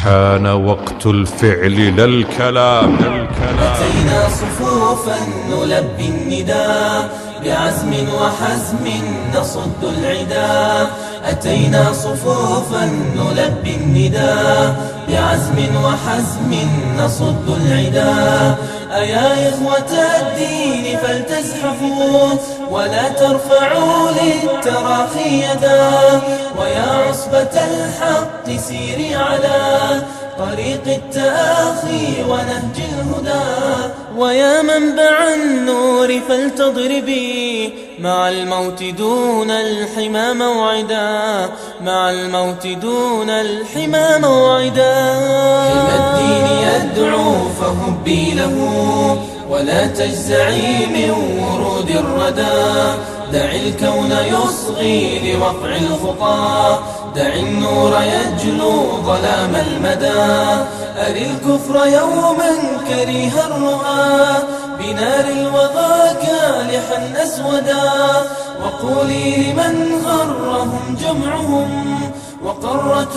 حان وقت الفعل لا الكلام. أتينا صفوفا نلبي النداء بعزم وحزم نصد العدا. أتينا صفوفا نلبي النداء بعزم وحزم نصد العدا. أيا إخوة الدين فلتزحفوا ولا ترفعوا للتراخي يدا. ويا عصبة الحق سيري على طريق التآخي ونهج الهدى. ويا منبع النور فلتضربي مع الموت دون الحمى موعدا. مع الموت دون الحمى موعدا. حمى الدين يدعو فهبي له ولا تجزعي من ورود الردى. دع الكون يصغي لوقع الخطى. دع النور يجلو ظلام المدى. أري الكفر يوما كريه الرؤى بنار الوغى كالحا أسودا. وقولي لمن غرهم جمعهم وقرت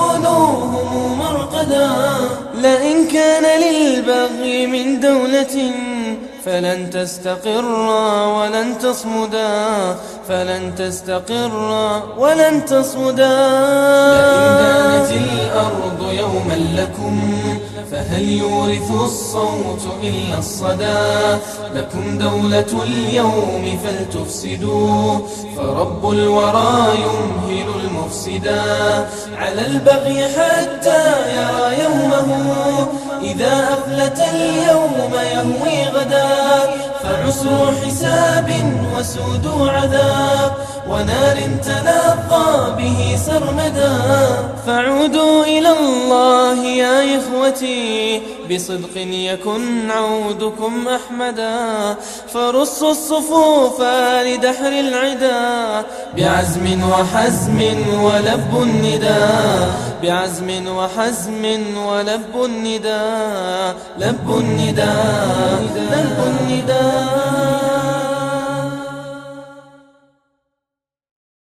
عيونهم مرقدا. لئن كان للبغي من دولة فلن تستقر ولن تصمدا. فلن تستقر ولن تصمدا. لئن دانت الأرض يوما لكم فهل يورث الصوت إلا الصدى. لكم دولة اليوم فلتفسدوا فرب الورى يمهل المفسدا. على البغي حتى يرى يومه إذا أفلت اليوم يهوي غدا. فعسر حساب وسود عذاب ونار تلاقى به سرمدا. فعودوا إلى الله يا إخوتي بصدق يكن عودكم أحمدا. فرصوا الصفوف لدحر العدا بعزم وحزم ولبوا النداء. بعزم وحزم ولبوا النداء. لبوا النداء. لبوا النداء.